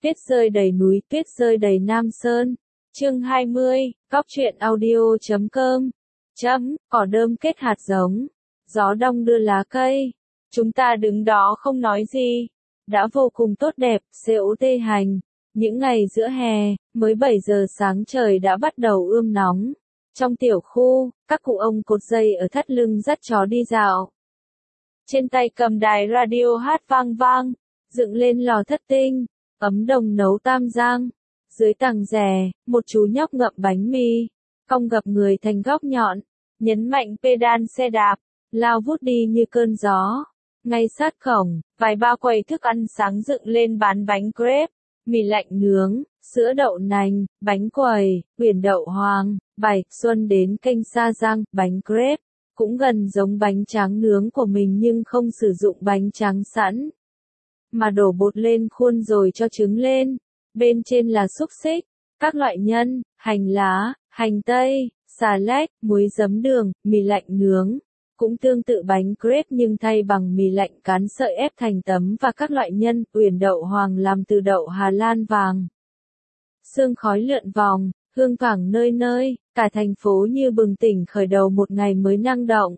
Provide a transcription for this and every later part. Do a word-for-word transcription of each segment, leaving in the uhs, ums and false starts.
Tuyết rơi đầy núi, tuyết rơi đầy Nam Sơn. Chương hai mươi, Góc truyện audio chấm com. Chấm, cỏ đơm kết hạt giống. Gió đông đưa lá cây. Chúng ta đứng đó không nói gì. Đã vô cùng tốt đẹp, xêu tê hành. Những ngày giữa hè, mới bảy giờ sáng trời đã bắt đầu ươm nóng. Trong tiểu khu, các cụ ông cột dây ở thắt lưng dắt chó đi dạo. Trên tay cầm đài radio hát vang vang, dựng lên lò thất tinh, ấm đồng nấu tam giang. Dưới tầng rè, một chú nhóc ngậm bánh mì, cong gập người thành góc nhọn, nhấn mạnh pedal xe đạp, lao vút đi như cơn gió. Ngay sát cổng, vài ba quầy thức ăn sáng dựng lên bán bánh crepe, mì lạnh nướng, sữa đậu nành, bánh quẩy, quyển đậu hoàng, bạch xuân đến kênh Sa Giang, bánh crepe, cũng gần giống bánh tráng nướng của mình nhưng không sử dụng bánh tráng sẵn, mà đổ bột lên khuôn rồi cho trứng lên, bên trên là xúc xích, các loại nhân, hành lá, hành tây, xà lách, muối giấm đường, mì lạnh nướng. Cũng tương tự bánh crepe nhưng thay bằng mì lạnh cán sợi ép thành tấm và các loại nhân, uyển đậu hoàng làm từ đậu Hà Lan vàng. Sương khói lượn vòng, hương thoảng nơi nơi, cả thành phố như bừng tỉnh khởi đầu một ngày mới năng động.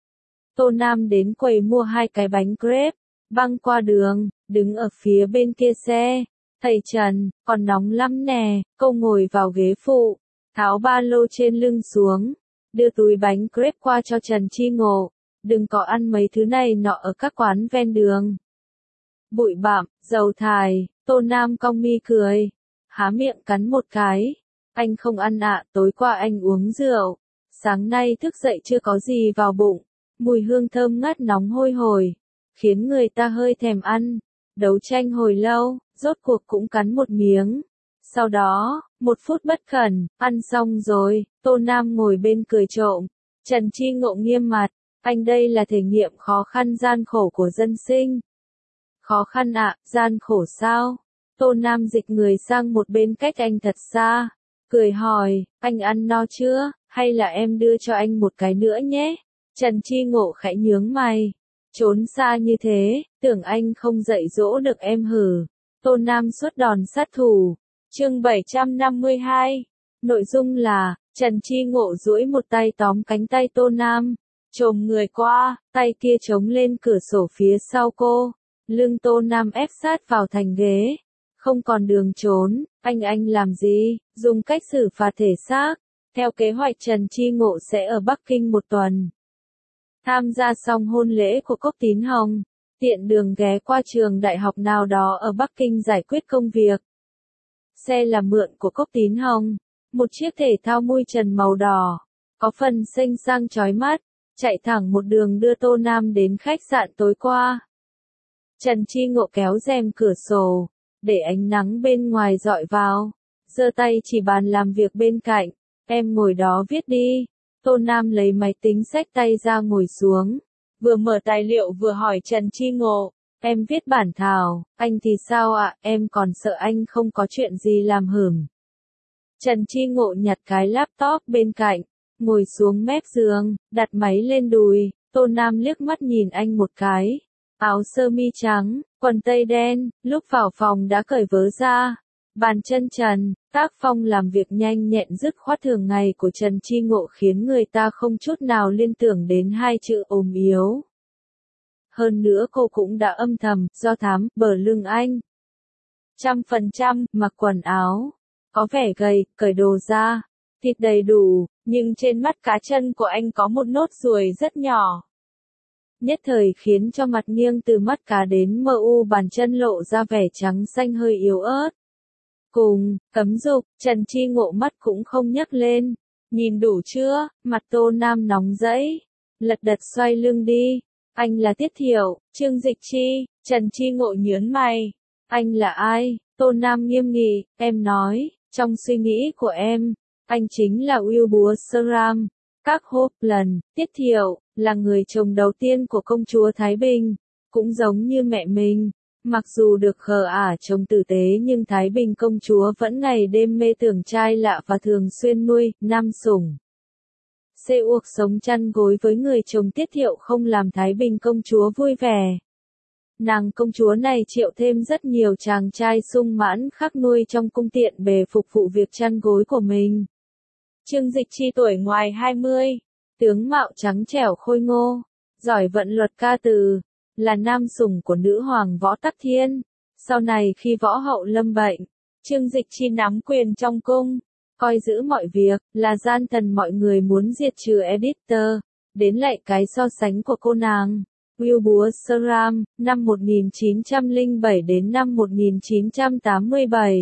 Tô Nam đến quầy mua hai cái bánh crepe, băng qua đường, đứng ở phía bên kia xe. Thầy Trần, còn nóng lắm nè, cô ngồi vào ghế phụ, tháo ba lô trên lưng xuống. Đưa túi bánh crepe qua cho Trần Chi Ngộ, đừng có ăn mấy thứ này nọ ở các quán ven đường. Bụi bặm, dầu thải, Tô Nam cong mi cười, há miệng cắn một cái. Anh không ăn ạ, tối qua anh uống rượu, sáng nay thức dậy chưa có gì vào bụng, mùi hương thơm ngát nóng hôi hổi, khiến người ta hơi thèm ăn. Đấu tranh hồi lâu, rốt cuộc cũng cắn một miếng. Sau đó, một phút bất cẩn, ăn xong rồi, Tô Nam ngồi bên cười trộm. Trần Chi Ngộ nghiêm mặt, anh đây là thể nghiệm khó khăn gian khổ của dân sinh. Khó khăn ạ, à, gian khổ sao? Tô Nam dịch người sang một bên cách anh thật xa, cười hỏi, anh ăn no chưa, hay là em đưa cho anh một cái nữa nhé? Trần Chi Ngộ khẽ nhướng mày, trốn xa như thế, tưởng anh không dạy dỗ được em hử. Tô Nam xuất đòn sát thủ. Chương bảy trăm năm mươi hai. Nội dung là, Trần Chi Ngộ duỗi một tay tóm cánh tay Tô Nam, chồm người qua, tay kia chống lên cửa sổ phía sau cô. Lưng Tô Nam ép sát vào thành ghế. Không còn đường trốn, anh anh làm gì, dùng cách xử phạt thể xác. Theo kế hoạch Trần Chi Ngộ sẽ ở Bắc Kinh một tuần. Tham gia xong hôn lễ của Cốc Tín Hồng, tiện đường ghé qua trường đại học nào đó ở Bắc Kinh giải quyết công việc. Xe là mượn của Cốc Tín Hồng, một chiếc thể thao mui trần màu đỏ, có phần xinh sang chói mắt, chạy thẳng một đường đưa Tô Nam đến khách sạn tối qua. Trần Chi Ngộ kéo rèm cửa sổ, để ánh nắng bên ngoài dọi vào, giơ tay chỉ bàn làm việc bên cạnh, em ngồi đó viết đi. Tô Nam lấy máy tính xách tay ra ngồi xuống, vừa mở tài liệu vừa hỏi Trần Chi Ngộ. Em viết bản thảo, anh thì sao ạ, à? Em còn sợ anh không có chuyện gì làm hửm. Trần Chi Ngộ nhặt cái laptop bên cạnh, ngồi xuống mép giường, đặt máy lên đùi. Tô Nam liếc mắt nhìn anh một cái. Áo sơ mi trắng, quần tây đen, lúc vào phòng đã cởi vớ ra. Bàn chân trần, tác phong làm việc nhanh nhẹn dứt khoát thường ngày của Trần Chi Ngộ khiến người ta không chút nào liên tưởng đến hai chữ ốm yếu. Hơn nữa cô cũng đã âm thầm, do thám, bờ lưng anh. Trăm phần trăm, mặc quần áo. Có vẻ gầy, cởi đồ ra. Thịt đầy đủ, nhưng trên mắt cá chân của anh có một nốt ruồi rất nhỏ. Nhất thời khiến cho mặt nghiêng từ mắt cá đến mờ u bàn chân lộ ra vẻ trắng xanh hơi yếu ớt. Cùng, cấm dục, Trần Chi Ngộ mắt cũng không nhấc lên. Nhìn đủ chưa, mặt Tô Nam nóng rẫy. Lật đật xoay lưng đi. Anh là Tiết Thiệu, Trương Dịch Chi. Trần Chi Ngộ nhớn mày. Anh là ai? Tô Nam nghiêm nghị, em nói, trong suy nghĩ của em, anh chính là Will Búa Sơ Ram. Các hốp lần, Tiết Thiệu, là người chồng đầu tiên của công chúa Thái Bình, cũng giống như mẹ mình. Mặc dù được khờ ả chồng tử tế nhưng Thái Bình công chúa vẫn ngày đêm mê tưởng trai lạ và thường xuyên nuôi, nam sủng. Xê uộc sống chăn gối với người chồng Tiết Thiệu không làm Thái Bình công chúa vui vẻ. Nàng công chúa này triệu thêm rất nhiều chàng trai sung mãn khắc nuôi trong cung tiện bề phục vụ việc chăn gối của mình. Trương Dịch Chi tuổi ngoài hai mươi, tướng mạo trắng trẻo khôi ngô, giỏi vận luật ca từ, là nam sủng của nữ hoàng Võ Tắc Thiên. Sau này khi võ hậu lâm bệnh, Trương Dịch Chi nắm quyền trong cung, coi giữ mọi việc, là gian thần mọi người muốn diệt trừ Editor, đến lại cái so sánh của cô nàng. Wilbur Soram, năm một nghìn chín trăm lẻ bảy đến năm một nghìn chín trăm tám mươi bảy.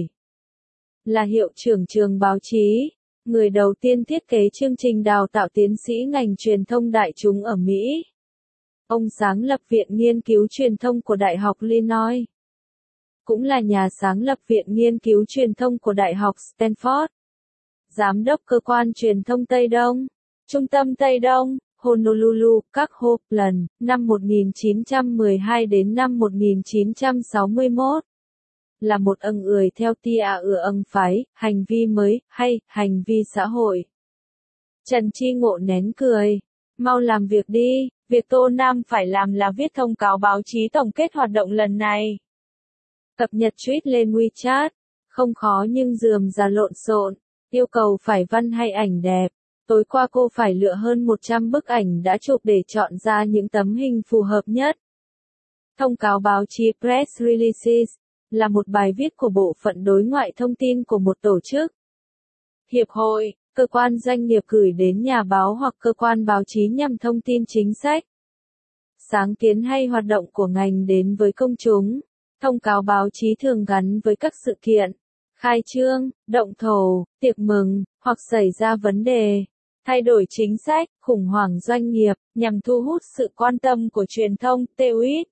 Là hiệu trưởng trường báo chí, người đầu tiên thiết kế chương trình đào tạo tiến sĩ ngành truyền thông đại chúng ở Mỹ. Ông sáng lập Viện Nghiên cứu Truyền thông của Đại học Illinois. Cũng là nhà sáng lập Viện Nghiên cứu Truyền thông của Đại học Stanford. Giám đốc cơ quan truyền thông Tây Đông, Trung tâm Tây Đông, Honolulu, các Hopeland, năm một nghìn chín trăm mười hai đến năm một nghìn chín trăm sáu mươi mốt. Là một ân người theo tia ửa ân phái, hành vi mới, hay, hành vi xã hội. Trần Chi Ngộ nén cười. Mau làm việc đi, việc Tô Nam phải làm là viết thông cáo báo chí tổng kết hoạt động lần này. Cập nhật tweet lên WeChat, không khó nhưng rườm rà lộn xộn, yêu cầu phải văn hay ảnh đẹp. Tối qua cô phải lựa hơn một trăm bức ảnh đã chụp để chọn ra những tấm hình phù hợp nhất. Thông cáo báo chí Press Releases là một bài viết của bộ phận đối ngoại thông tin của một tổ chức, hiệp hội, cơ quan doanh nghiệp gửi đến nhà báo hoặc cơ quan báo chí nhằm thông tin chính sách, sáng kiến hay hoạt động của ngành đến với công chúng. Thông cáo báo chí thường gắn với các sự kiện, khai trương, động thổ, tiệc mừng, hoặc xảy ra vấn đề, thay đổi chính sách, khủng hoảng doanh nghiệp, nhằm thu hút sự quan tâm của truyền thông. Tweet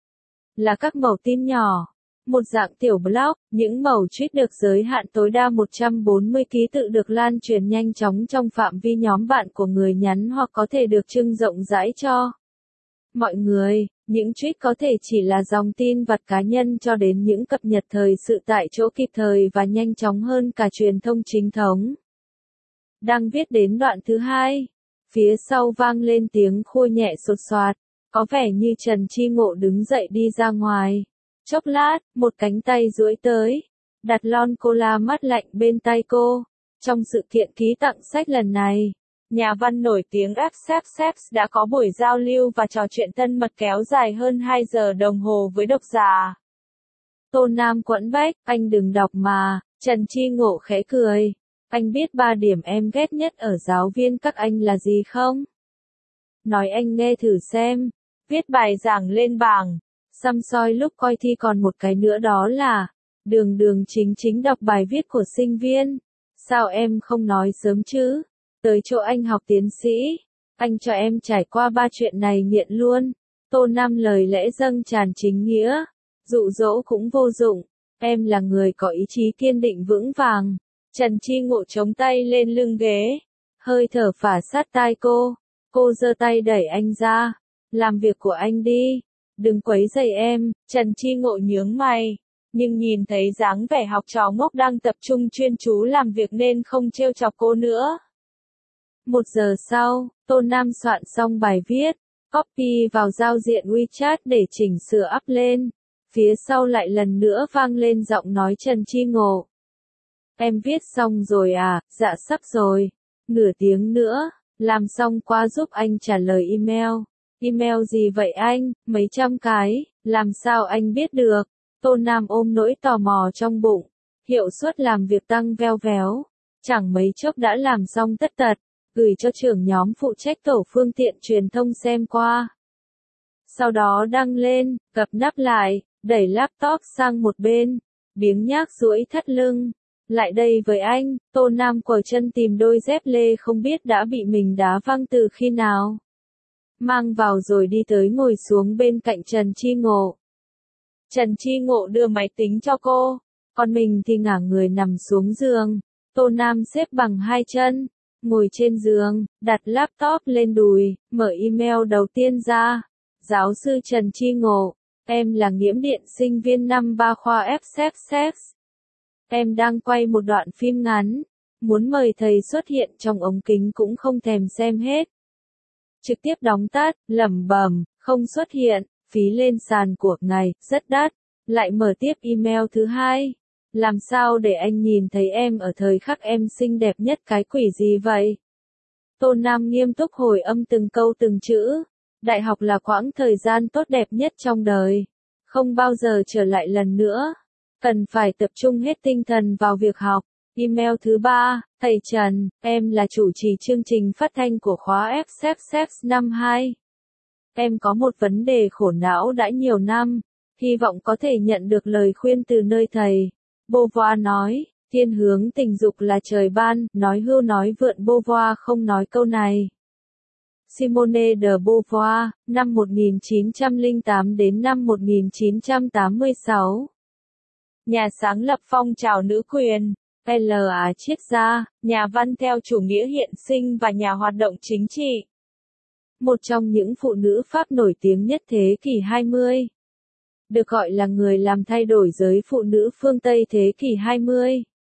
là các mẩu tin nhỏ, một dạng tiểu blog, những mẩu tweet được giới hạn tối đa một trăm bốn mươi ký tự được lan truyền nhanh chóng trong phạm vi nhóm bạn của người nhắn hoặc có thể được trưng rộng rãi cho mọi người. Những tweet có thể chỉ là dòng tin vặt cá nhân cho đến những cập nhật thời sự tại chỗ kịp thời và nhanh chóng hơn cả truyền thông chính thống. Đang viết đến đoạn thứ hai, phía sau vang lên tiếng khua nhẹ sột soạt, có vẻ như Trần Chi Ngộ đứng dậy đi ra ngoài. Chốc lát, một cánh tay duỗi tới, đặt lon cola mát lạnh bên tay cô. Trong sự kiện ký tặng sách lần này, nhà văn nổi tiếng Accept Seps đã có buổi giao lưu và trò chuyện thân mật kéo dài hơn hai giờ đồng hồ với độc giả. Tô Nam quẫn bách, anh đừng đọc mà. Trần Chi Ngộ khẽ cười. Anh biết ba điểm em ghét nhất ở giáo viên các anh là gì không? Nói anh nghe thử xem. Viết bài giảng lên bảng, xăm soi lúc coi thi, còn một cái nữa đó là đường đường chính chính đọc bài viết của sinh viên. Sao em không nói sớm chứ? Tới chỗ anh học tiến sĩ, anh cho em trải qua ba chuyện này nghiện luôn. Tô Nam lời lẽ dâng tràn chính nghĩa, dụ dỗ cũng vô dụng. Em là người có ý chí kiên định vững vàng. Trần Chi Ngộ chống tay lên lưng ghế, hơi thở phả sát tai cô. Cô giơ tay đẩy anh ra. Làm việc của anh đi, đừng quấy rầy em. Trần Chi Ngộ nhướng mày, nhưng nhìn thấy dáng vẻ học trò ngốc đang tập trung chuyên chú làm việc nên không trêu chọc cô nữa. Một giờ sau, Tô Nam soạn xong bài viết, copy vào giao diện WeChat để chỉnh sửa up lên. Phía sau lại lần nữa vang lên giọng nói Trần Chi Ngộ. Em viết xong rồi à? Dạ sắp rồi. Nửa tiếng nữa, làm xong qua giúp anh trả lời email. Email gì vậy anh? Mấy trăm cái, làm sao anh biết được? Tô Nam ôm nỗi tò mò trong bụng. Hiệu suất làm việc tăng veo véo. Chẳng mấy chốc đã làm xong tất tật, gửi cho trưởng nhóm phụ trách tổ phương tiện truyền thông xem qua. Sau đó đăng lên, gập nắp lại, đẩy laptop sang một bên, biếng nhác duỗi thắt lưng. Lại đây với anh. Tô Nam quờ chân tìm đôi dép lê không biết đã bị mình đá văng từ khi nào. Mang vào rồi đi tới ngồi xuống bên cạnh Trần Chi Ngộ. Trần Chi Ngộ đưa máy tính cho cô, còn mình thì ngả người nằm xuống giường. Tô Nam xếp bằng hai chân, ngồi trên giường, đặt laptop lên đùi, mở email đầu tiên ra. Giáo sư Trần Chi Ngộ, em là Nghiễm Điện sinh viên năm ba khoa ép ép ép. Em đang quay một đoạn phim ngắn, muốn mời thầy xuất hiện trong ống kính cũng không thèm xem hết. Trực tiếp đóng tắt, lẩm bẩm, không xuất hiện. phí lên sàn của ngài, rất đắt. Lại mở tiếp email thứ hai. Làm sao để anh nhìn thấy em ở thời khắc em xinh đẹp nhất cái quỷ gì vậy? Tô Nam nghiêm túc hồi âm từng câu từng chữ. Đại học là quãng thời gian tốt đẹp nhất trong đời. Không bao giờ trở lại lần nữa. Cần phải tập trung hết tinh thần vào việc học. Email thứ ba, thầy Trần, em là chủ trì chương trình phát thanh của khóa ép ép ép năm hai. Em có một vấn đề khổ não đã nhiều năm, hy vọng có thể nhận được lời khuyên từ nơi thầy. Beauvoir nói, thiên hướng tình dục là trời ban, nói hưu nói vượn Beauvoir không nói câu này. Simone de Beauvoir, năm một nghìn chín trăm lẻ tám đến năm một nghìn chín trăm tám mươi sáu. Nhà sáng lập phong trào nữ quyền. L A Triết gia, nhà văn theo chủ nghĩa hiện sinh và nhà hoạt động chính trị. Một trong những phụ nữ Pháp nổi tiếng nhất thế kỷ hai mươi. Được gọi là người làm thay đổi giới phụ nữ phương Tây thế kỷ hai mươi.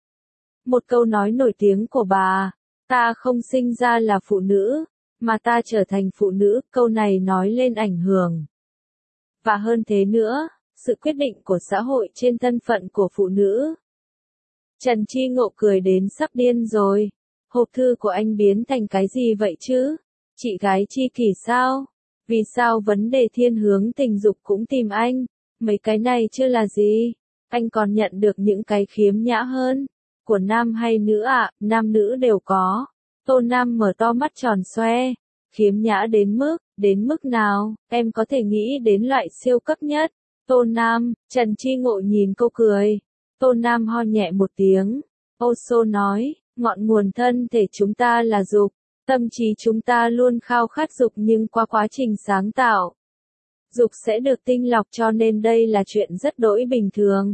Một câu nói nổi tiếng của bà, ta không sinh ra là phụ nữ, mà ta trở thành phụ nữ, câu này nói lên ảnh hưởng. Và hơn thế nữa, sự quyết định của xã hội trên thân phận của phụ nữ. Trần Chi Ngộ cười đến sắp điên rồi. Hộp thư của anh biến thành cái gì vậy chứ? Chị gái Chi Kỷ sao? Vì sao vấn đề thiên hướng tình dục cũng tìm anh? Mấy cái này chưa là gì? Anh còn nhận được những cái khiếm nhã hơn. Của nam hay nữ ạ? À? Nam nữ đều có. Tô Nam mở to mắt tròn xoe. Khiếm nhã đến mức, đến mức nào? Em có thể nghĩ đến loại siêu cấp nhất. Tô Nam, Trần Chi Ngộ nhìn cô cười. Tô Nam ho nhẹ một tiếng. Osho nói, ngọn nguồn thân thể chúng ta là dục. Tâm trí chúng ta luôn khao khát dục nhưng qua quá trình sáng tạo. Dục sẽ được tinh lọc cho nên đây là chuyện rất đỗi bình thường.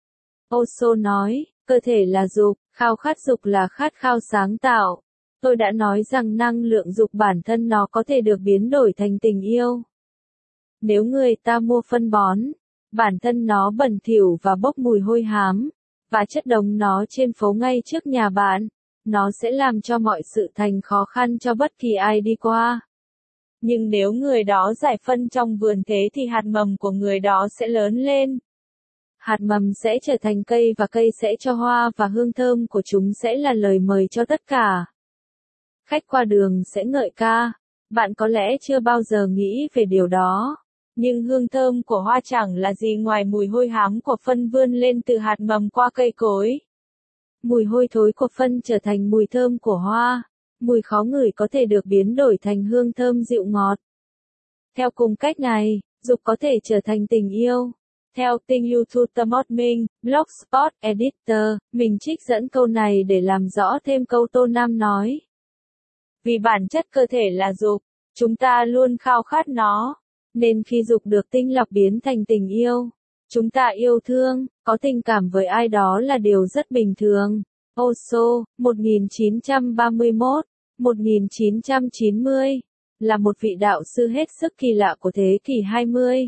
Osho nói, cơ thể là dục, khao khát dục là khát khao sáng tạo. Tôi đã nói rằng năng lượng dục bản thân nó có thể được biến đổi thành tình yêu. Nếu người ta mua phân bón, bản thân nó bẩn thỉu và bốc mùi hôi hám, và chất đống nó trên phố ngay trước nhà bạn, nó sẽ làm cho mọi sự thành khó khăn cho bất kỳ ai đi qua. Nhưng nếu người đó giải phân trong vườn thế thì hạt mầm của người đó sẽ lớn lên. Hạt mầm sẽ trở thành cây và cây sẽ cho hoa và hương thơm của chúng sẽ là lời mời cho tất cả. Khách qua đường sẽ ngợi ca. Bạn có lẽ chưa bao giờ nghĩ về điều đó. Nhưng hương thơm của hoa chẳng là gì ngoài mùi hôi hám của phân vươn lên từ hạt mầm qua cây cối. Mùi hôi thối của phân trở thành mùi thơm của hoa. Mùi khó ngửi có thể được biến đổi thành hương thơm dịu ngọt. Theo cùng cách này, dục có thể trở thành tình yêu. Theo Tình You To The Morning, Blogspot Editor, mình trích dẫn câu này để làm rõ thêm câu Tô Nam nói. Vì bản chất cơ thể là dục, chúng ta luôn khao khát nó. Nên khi dục được tinh lọc biến thành tình yêu, chúng ta yêu thương, có tình cảm với ai đó là điều rất bình thường. Osho, một nghìn chín trăm ba mươi mốt đến một nghìn chín trăm chín mươi, là một vị đạo sư hết sức kỳ lạ của thế kỷ hai mươi.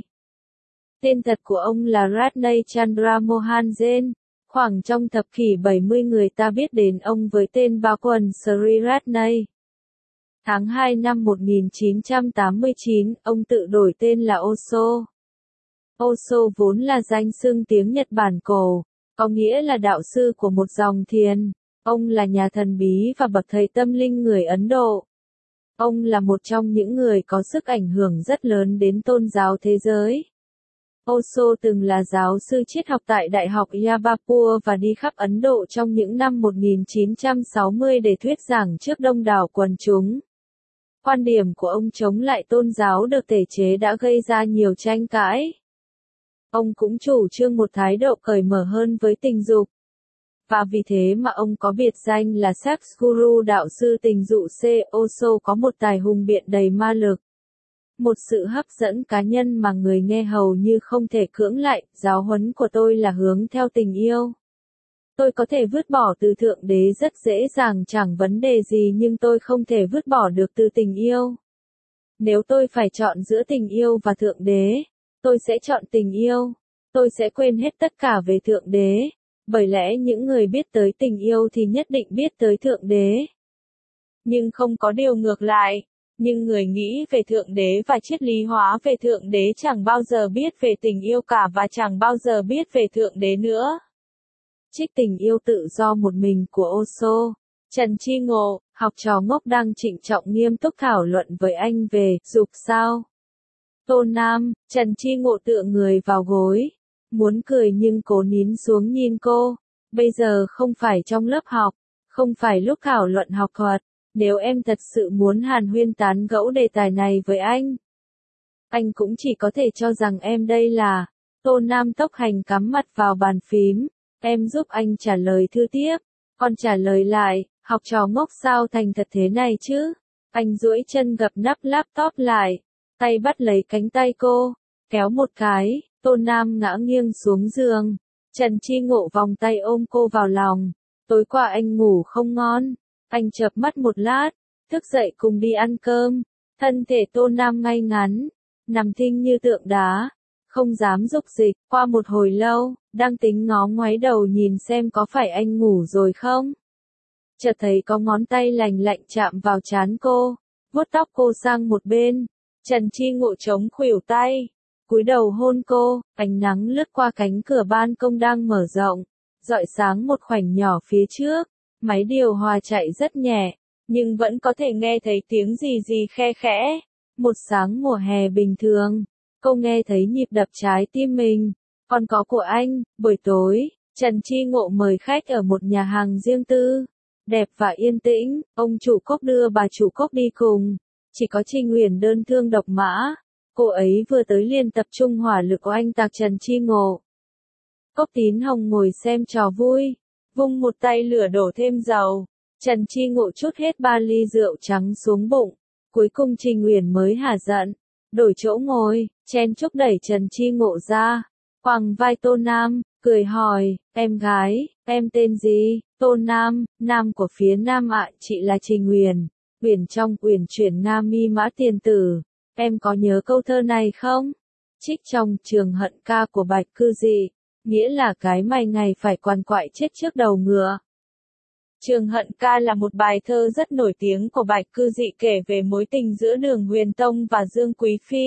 Tên thật của ông là Ratnay Chandra Mohan Jain. Khoảng trong thập kỷ bảy mươi người ta biết đến ông với tên Bhagwan Sri Ratnay. Tháng hai năm một nghìn chín trăm tám mươi chín, ông tự đổi tên là Osho. Osho vốn là danh xưng tiếng Nhật Bản cổ, có nghĩa là đạo sư của một dòng thiền. Ông là nhà thần bí và bậc thầy tâm linh người Ấn Độ. Ông là một trong những người có sức ảnh hưởng rất lớn đến tôn giáo thế giới. Osho từng là giáo sư triết học tại Đại học Jaipur và đi khắp Ấn Độ trong những năm một nghìn chín trăm sáu mươi để thuyết giảng trước đông đảo quần chúng. Quan điểm của ông chống lại tôn giáo được thể chế đã gây ra nhiều tranh cãi. Ông cũng chủ trương một thái độ cởi mở hơn với tình dục. Và vì thế mà ông có biệt danh là Sex Guru, đạo sư tình dục. C. Osho có một tài hùng biện đầy ma lực. Một sự hấp dẫn cá nhân mà người nghe hầu như không thể cưỡng lại. Giáo huấn của tôi là hướng theo tình yêu. Tôi có thể vứt bỏ từ Thượng Đế rất dễ dàng, chẳng vấn đề gì, nhưng tôi không thể vứt bỏ được từ tình yêu. Nếu tôi phải chọn giữa tình yêu và Thượng Đế, tôi sẽ chọn tình yêu. Tôi sẽ quên hết tất cả về Thượng Đế. Bởi lẽ những người biết tới tình yêu thì nhất định biết tới Thượng Đế. Nhưng không có điều ngược lại. Nhưng người nghĩ về Thượng Đế và triết lý hóa về Thượng Đế chẳng bao giờ biết về tình yêu cả và chẳng bao giờ biết về Thượng Đế nữa. Trích Tình yêu tự do một mình của Osho. Trần Chi Ngộ, học trò ngốc đang trịnh trọng nghiêm túc thảo luận với anh về dục sao. Tô Nam, Trần Chi Ngộ tựa người vào gối. Muốn cười nhưng cố nín xuống nhìn cô. Bây giờ không phải trong lớp học, không phải lúc thảo luận học thuật. Nếu em thật sự muốn hàn huyên tán gẫu đề tài này với anh, anh cũng chỉ có thể cho rằng em đây là. Tô Nam tốc hành cắm mặt vào bàn phím. Em giúp anh trả lời thư tiếp. Con trả lời lại, học trò ngốc sao thành thật thế này chứ? Anh duỗi chân gập nắp laptop lại, tay bắt lấy cánh tay cô, kéo một cái, Tô Nam ngã nghiêng xuống giường. Trần Chi Ngộ vòng tay ôm cô vào lòng. Tối qua anh ngủ không ngon. Anh chợp mắt một lát, thức dậy cùng đi ăn cơm. Thân thể Tô Nam ngay ngắn, nằm thinh như tượng đá, không dám dục dịch. Qua một hồi lâu, đang tính ngó ngoáy đầu nhìn xem có phải anh ngủ rồi không. Chợt thấy có ngón tay lành lạnh chạm vào trán cô, vuốt tóc cô sang một bên. Trần Chi Ngộ chống khuỷu tay, cúi đầu hôn cô. Ánh nắng lướt qua cánh cửa ban công đang mở rộng, rọi sáng một khoảnh nhỏ phía trước. Máy điều hòa chạy rất nhẹ, nhưng vẫn có thể nghe thấy tiếng gì gì khe khẽ. Một sáng mùa hè bình thường, cô nghe thấy nhịp đập trái tim mình. Còn có của anh. Buổi tối, Trần Chi Ngộ mời khách ở một nhà hàng riêng tư, đẹp và yên tĩnh. Ông chủ Cốc đưa bà chủ Cốc đi cùng. Chỉ có Trình Uyển đơn thương độc mã. Cô ấy vừa tới liền tập trung hỏa lực của anh tạc Trần Chi Ngộ. Cốc Tín Hồng ngồi xem trò vui, vung một tay lửa đổ thêm dầu. Trần Chi Ngộ trút hết ba ly rượu trắng xuống bụng. Cuối cùng Trình Uyển mới hả giận, đổi chỗ ngồi, chen chúc đẩy Trần Chi Ngộ ra, quàng vai Tô Nam, cười hỏi, em gái, em tên gì? Tô Nam, Nam của phía Nam ạ, chị là Trình Uyển. Uyển trong Uyển chuyển Nga mi mã tiền tử. Em có nhớ câu thơ này không? Trích trong Trường Hận ca của Bạch Cư Dị. Nghĩa là cái mày ngày phải quằn quại chết trước đầu ngựa. Trường Hận ca là một bài thơ rất nổi tiếng của Bạch Cư Dị kể về mối tình giữa Đường Huyền Tông và Dương Quý Phi.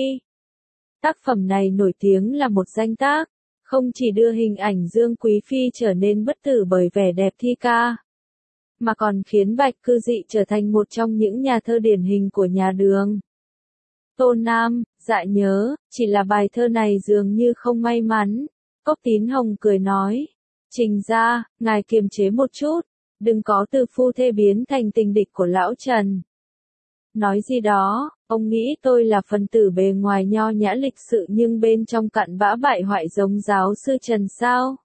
Tác phẩm này nổi tiếng là một danh tác, không chỉ đưa hình ảnh Dương Quý Phi trở nên bất tử bởi vẻ đẹp thi ca, mà còn khiến Bạch Cư Dị trở thành một trong những nhà thơ điển hình của nhà Đường. Tô Nam, dạ nhớ, chỉ là bài thơ này dường như không may mắn. Cốc Tín Hồng cười nói, Trình gia, ngài kiềm chế một chút, đừng có từ phu thê biến thành tình địch của lão Trần. Nói gì đó, ông nghĩ tôi là phần tử bề ngoài nho nhã lịch sự nhưng bên trong cặn bã bại hoại giống giáo sư Trần sao?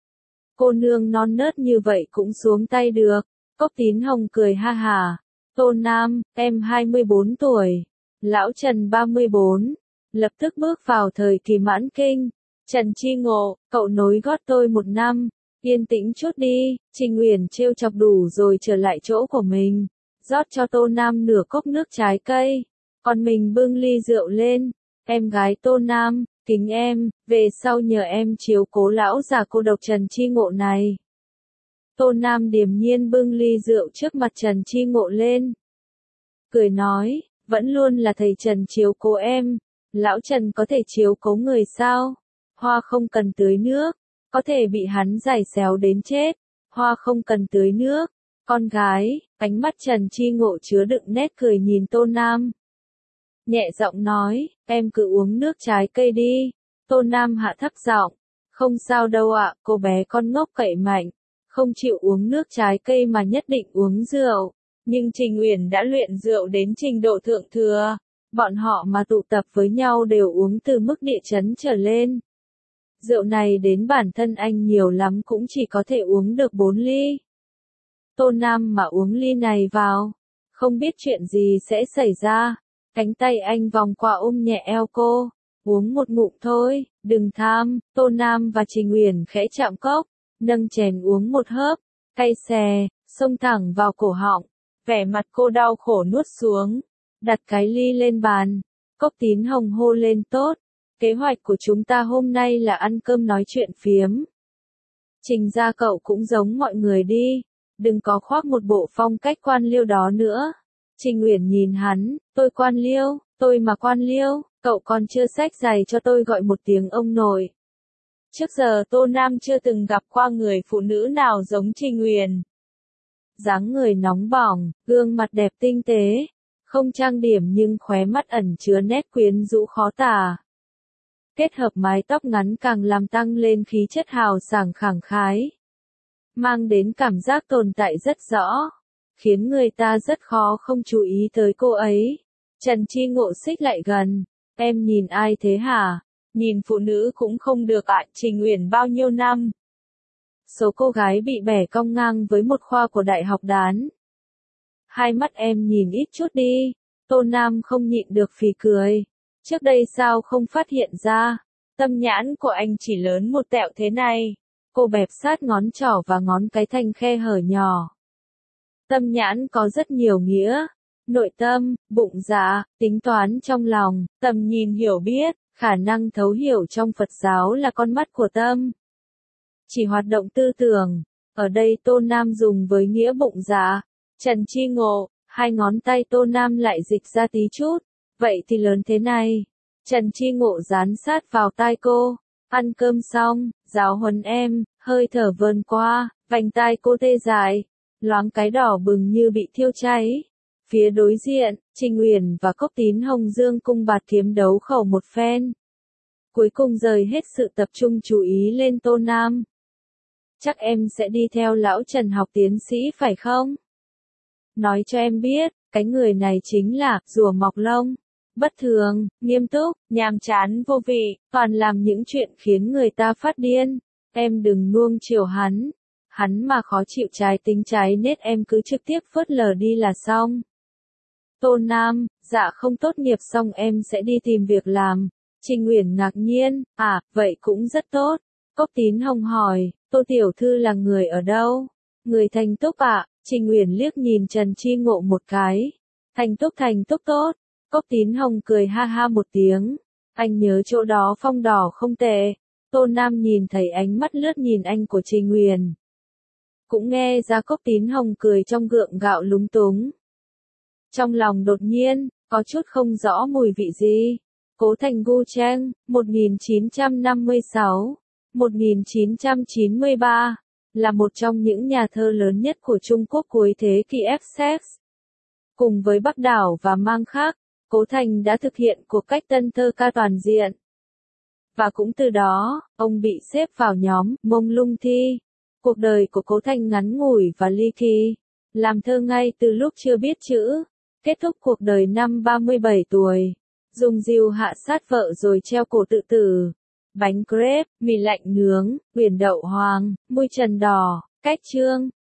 Cô nương non nớt như vậy cũng xuống tay được. Cốc Tín Hồng cười ha hà. Tô Nam, em hai mươi bốn tuổi, lão Trần ba mươi bốn, lập tức bước vào thời kỳ mãn kinh. Trần Chi Ngộ, cậu nối gót tôi một năm, yên tĩnh chút đi. Trình Uyển trêu chọc đủ rồi trở lại chỗ của mình, rót cho Tô Nam nửa cốc nước trái cây, còn mình bưng ly rượu lên. Em gái Tô Nam, kính em, về sau nhờ em chiếu cố lão già cô độc Trần Chi Ngộ này. Tô Nam điềm nhiên bưng ly rượu trước mặt Trần Chi Ngộ lên, cười nói, vẫn luôn là thầy Trần chiếu cố em. Lão Trần có thể chiếu cố người sao? Hoa không cần tưới nước, có thể bị hắn giày xéo đến chết. Hoa không cần tưới nước. Con gái, ánh mắt Trần Chi Ngộ chứa đựng nét cười nhìn Tô Nam. Nhẹ giọng nói, em cứ uống nước trái cây đi. Tô Nam hạ thấp giọng, không sao đâu ạ, cô bé con ngốc cậy mạnh, không chịu uống nước trái cây mà nhất định uống rượu. Nhưng Trình Uyển đã luyện rượu đến trình độ thượng thừa, bọn họ mà tụ tập với nhau đều uống từ mức địa chấn trở lên. Rượu này đến bản thân anh nhiều lắm cũng chỉ có thể uống được bốn ly. Tô Nam mà uống ly này vào, không biết chuyện gì sẽ xảy ra. Cánh tay anh vòng qua ôm nhẹ eo cô, uống một ngụm thôi, đừng tham. Tô Nam và Trình Uyển khẽ chạm cốc, nâng chén uống một hớp, cay xè, xông thẳng vào cổ họng. Vẻ mặt cô đau khổ nuốt xuống, đặt cái ly lên bàn. Cốc Tín Hồng hô lên tốt. Kế hoạch của chúng ta hôm nay là ăn cơm nói chuyện phiếm. Trình gia cậu cũng giống mọi người đi, đừng có khoác một bộ phong cách quan liêu đó nữa. Trình Uyển nhìn hắn, tôi quan liêu, tôi mà quan liêu, cậu còn chưa xách giày cho tôi gọi một tiếng ông nội. Trước giờ Tô Nam chưa từng gặp qua người phụ nữ nào giống Trình Uyển. Dáng người nóng bỏng, gương mặt đẹp tinh tế, không trang điểm nhưng khóe mắt ẩn chứa nét quyến rũ khó tả. Kết hợp mái tóc ngắn càng làm tăng lên khí chất hào sảng khẳng khái, mang đến cảm giác tồn tại rất rõ, khiến người ta rất khó không chú ý tới cô ấy. Trần Chi Ngộ xích lại gần, em nhìn ai thế hả? Nhìn phụ nữ cũng không được ạ. Trình Uyển bao nhiêu năm? Số cô gái bị bẻ cong ngang với một khoa của đại học đán. Hai mắt em nhìn ít chút đi. Tô Nam không nhịn được phì cười. Trước đây sao không phát hiện ra? Tâm nhãn của anh chỉ lớn một tẹo thế này. Cô bẹp sát ngón trỏ và ngón cái thành khe hở nhỏ. Tâm nhãn có rất nhiều nghĩa. Nội tâm, bụng dạ, tính toán trong lòng, tầm nhìn hiểu biết, khả năng thấu hiểu trong Phật giáo là con mắt của tâm. Chỉ hoạt động tư tưởng. Ở đây Tô Nam dùng với nghĩa bụng dạ. Trần Chi Ngộ, hai ngón tay Tô Nam lại dịch ra tí chút. Vậy thì lớn thế này. Trần Chi Ngộ dán sát vào tai cô. Ăn cơm xong, giáo huấn em, hơi thở vờn qua, vành tai cô tê dại, loáng cái đỏ bừng như bị thiêu cháy. Phía đối diện, Trình Uyển và Cốc Tín Hồng dương cung bạt kiếm đấu khẩu một phen. Cuối cùng rời hết sự tập trung chú ý lên Tô Nam. Chắc em sẽ đi theo lão Trần học tiến sĩ phải không? Nói cho em biết, cái người này chính là rùa mọc lông. Bất thường, nghiêm túc, nhàm chán vô vị, toàn làm những chuyện khiến người ta phát điên. Em đừng nuông chiều hắn. Hắn mà khó chịu trái tính trái nết em cứ trực tiếp phớt lờ đi là xong. Tô Nam, dạ không tốt nghiệp xong em sẽ đi tìm việc làm. Trình Uyển ngạc nhiên, à, vậy cũng rất tốt. Cốc Tín Hồng hỏi, Tô Tiểu Thư là người ở đâu? Người Thành Túc ạ. Trình Uyển liếc nhìn Trần Chi Ngộ một cái. Thành Túc Thành Túc tốt. Cốc Tín Hồng cười ha ha một tiếng. Anh nhớ chỗ đó phong đỏ không tệ. Tô Nam nhìn thấy ánh mắt lướt nhìn anh của Trình Uyển. Cũng nghe ra Cốc Tín Hồng cười trong gượng gạo lúng túng. Trong lòng đột nhiên, có chút không rõ mùi vị gì. Cố Thành Gu Cheng, một nghìn chín trăm năm mươi sáu đến một nghìn chín trăm chín mươi ba, là một trong những nhà thơ lớn nhất của Trung Quốc cuối thế kỷ Essex. Cùng với Bắc Đảo và Mang Khác, Cố Thành đã thực hiện cuộc cách tân thơ ca toàn diện. Và cũng từ đó, ông bị xếp vào nhóm Mông Lung Thi. Cuộc đời của Cố Thành ngắn ngủi và ly kỳ. Làm thơ ngay từ lúc chưa biết chữ. Kết thúc cuộc đời năm ba mươi bảy tuổi. Dùng rìu hạ sát vợ rồi treo cổ tự tử. Bánh crepe, mì lạnh nướng, biển đậu hoàng, môi trần đỏ, cách trương.